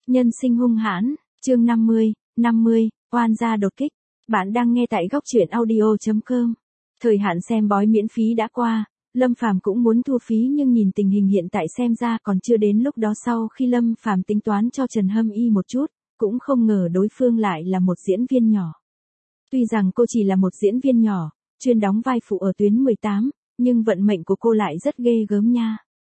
Nhân sinh hung hãn, chương 50, oan gia đột kích. Bạn đang nghe tại góc truyện audio.com. Thời hạn xem bói miễn phí đã qua, Lâm Phàm cũng muốn thu phí nhưng nhìn tình hình hiện tại xem ra còn chưa đến lúc đó. Sau khi Lâm Phàm tính toán cho Trần Hâm Y một chút, cũng không ngờ đối phương lại là một diễn viên nhỏ. Tuy rằng cô chỉ là một diễn viên nhỏ, chuyên đóng vai phụ ở tuyến 18, nhưng vận mệnh của cô lại rất ghê gớm nha.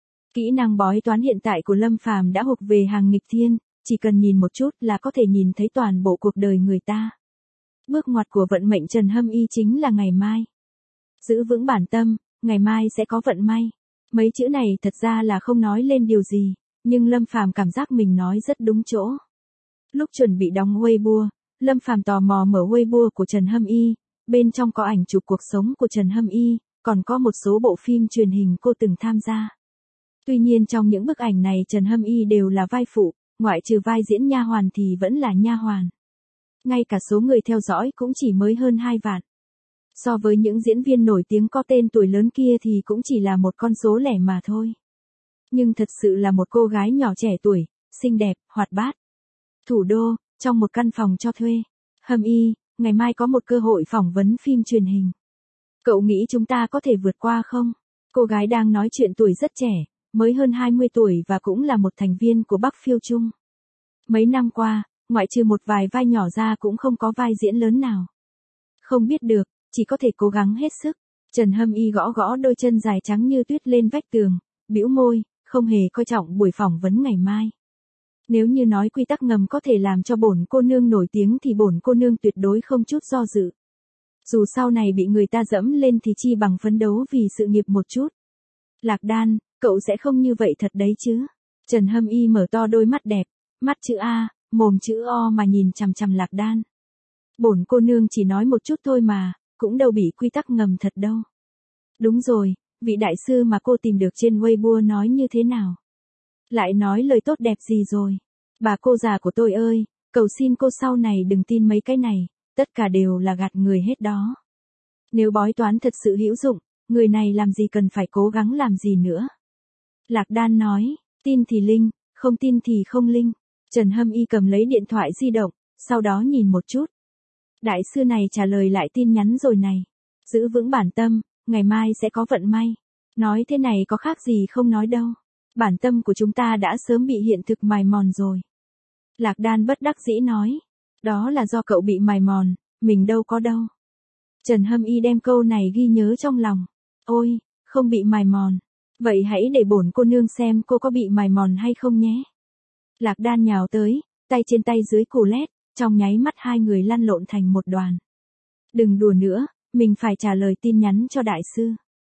Kỹ năng bói toán hiện tại của Lâm Phàm đã hục về hàng nghịch thiên, chỉ cần nhìn một chút là có thể nhìn thấy toàn bộ cuộc đời người ta. Bước ngoặt của vận mệnh Trần Hâm Y chính là ngày mai. Giữ vững bản tâm, ngày mai sẽ có vận may. Mấy chữ này thật ra là không nói lên điều gì, nhưng Lâm Phàm cảm giác mình nói rất đúng chỗ. Lúc chuẩn bị đóng Weibo, Lâm Phàm tò mò mở Weibo của Trần Hâm Y, bên trong có ảnh chụp cuộc sống của Trần Hâm Y, còn có một số bộ phim truyền hình cô từng tham gia. Tuy nhiên trong những bức ảnh này Trần Hâm Y đều là vai phụ, ngoại trừ vai diễn nha hoàn thì vẫn là nha hoàn. Ngay cả số người theo dõi cũng chỉ mới hơn 2 vạn. So với những diễn viên nổi tiếng có tên tuổi lớn kia thì cũng chỉ là một con số lẻ mà thôi. Nhưng thật sự là một cô gái nhỏ trẻ tuổi, xinh đẹp, hoạt bát. Thủ đô, trong một căn phòng cho thuê. Hâm Y, ngày mai có một cơ hội phỏng vấn phim truyền hình. Cậu nghĩ chúng ta có thể vượt qua không? Cô gái đang nói chuyện tuổi rất trẻ, mới hơn 20 tuổi và cũng là một thành viên của Bắc Phiêu Trung. Mấy năm qua, ngoại trừ một vài vai nhỏ ra cũng không có vai diễn lớn nào. Không biết được, chỉ có thể cố gắng hết sức. Trần Hâm Y gõ gõ đôi chân dài trắng như tuyết lên vách tường, bĩu môi, không hề coi trọng buổi phỏng vấn ngày mai. Nếu như nói quy tắc ngầm có thể làm cho bổn cô nương nổi tiếng thì bổn cô nương tuyệt đối không chút do dự. Dù sau này bị người ta dẫm lên thì chi bằng phấn đấu vì sự nghiệp một chút. Lạc Đan, cậu sẽ không như vậy thật đấy chứ? Trần Hâm Y mở to đôi mắt đẹp, mắt chữ A, mồm chữ O mà nhìn chằm chằm Lạc Đan. Bổn cô nương chỉ nói một chút thôi mà, cũng đâu bị quy tắc ngầm thật đâu. Đúng rồi, vị đại sư mà cô tìm được trên Weibo nói như thế nào? Lại nói lời tốt đẹp gì rồi? Bà cô già của tôi ơi, cầu xin cô sau này đừng tin mấy cái này, tất cả đều là gạt người hết đó. Nếu bói toán thật sự hữu dụng, người này làm gì cần phải cố gắng làm gì nữa. Lạc Đan nói, tin thì linh, không tin thì không linh. Trần Hâm Y cầm lấy điện thoại di động, sau đó nhìn một chút. Đại sư này trả lời lại tin nhắn rồi này. Giữ vững bản tâm, ngày mai sẽ có vận may. Nói thế này có khác gì không nói đâu. Bản tâm của chúng ta đã sớm bị hiện thực mài mòn rồi. Lạc Đan bất đắc dĩ nói. Đó là do cậu bị mài mòn, mình đâu có đâu. Trần Hâm Y đem câu này ghi nhớ trong lòng. Ôi, không bị mài mòn. Vậy hãy để bổn cô nương xem cô có bị mài mòn hay không nhé. Lạc Đan nhào tới, tay trên tay dưới cù lét, trong nháy mắt hai người lăn lộn thành một đoàn. Đừng đùa nữa, mình phải trả lời tin nhắn cho đại sư.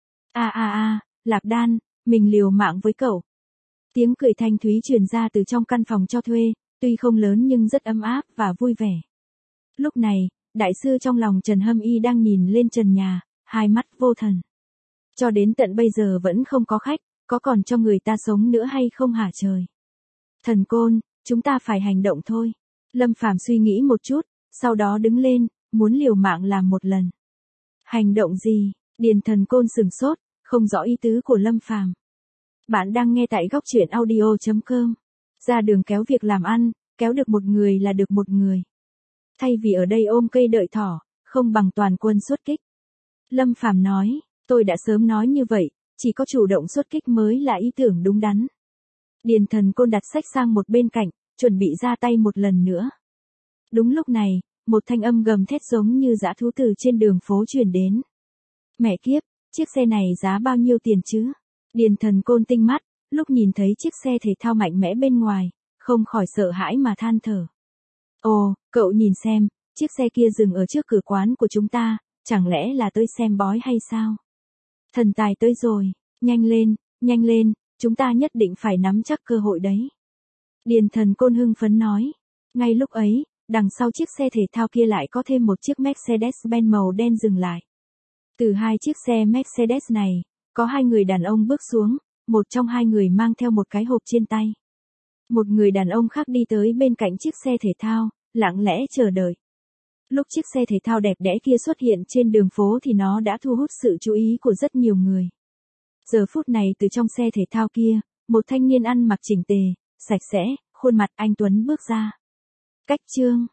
Lạc Đan, mình liều mạng với cậu. Tiếng cười thanh thúy truyền ra từ trong căn phòng cho thuê, tuy không lớn nhưng rất ấm áp và vui vẻ. Lúc này, đại sư trong lòng Trần Hâm Y đang nhìn lên trần nhà, hai mắt vô thần. Cho đến tận bây giờ vẫn không có khách, có còn cho người ta sống nữa hay không hả trời? Thần Côn, chúng ta phải hành động thôi. Lâm Phàm suy nghĩ một chút, sau đó đứng lên, muốn liều mạng làm một lần. Hành động gì? Điền Thần Côn sửng sốt, không rõ ý tứ của Lâm Phàm. Bạn đang nghe tại góc truyện audio.com. Ra đường kéo việc làm ăn, kéo được một người là được một người. Thay vì ở đây ôm cây đợi thỏ, không bằng toàn quân xuất kích. Lâm Phàm nói, tôi đã sớm nói như vậy, chỉ có chủ động xuất kích mới là ý tưởng đúng đắn. Điền Thần Côn đặt sách sang một bên cạnh, chuẩn bị ra tay một lần nữa. Đúng lúc này, một thanh âm gầm thét giống như dã thú từ trên đường phố truyền đến. Mẹ kiếp, chiếc xe này giá bao nhiêu tiền chứ? Điền Thần Côn tinh mắt, lúc nhìn thấy chiếc xe thể thao mạnh mẽ bên ngoài, không khỏi sợ hãi mà than thở. Ồ, cậu nhìn xem, chiếc xe kia dừng ở trước cửa quán của chúng ta, chẳng lẽ là tới xem bói hay sao? Thần tài tới rồi, nhanh lên, chúng ta nhất định phải nắm chắc cơ hội đấy. Điền Thần Côn hưng phấn nói. Ngay lúc ấy, đằng sau chiếc xe thể thao kia lại có thêm một chiếc Mercedes-Benz màu đen dừng lại. Từ hai chiếc xe Mercedes này, có hai người đàn ông bước xuống, một trong hai người mang theo một cái hộp trên tay. Một người đàn ông khác đi tới bên cạnh chiếc xe thể thao, lặng lẽ chờ đợi. Lúc chiếc xe thể thao đẹp đẽ kia xuất hiện trên đường phố thì nó đã thu hút sự chú ý của rất nhiều người. Giờ phút này từ trong xe thể thao kia, một thanh niên ăn mặc chỉnh tề, sạch sẽ, khuôn mặt anh Tuấn bước ra. Cách chương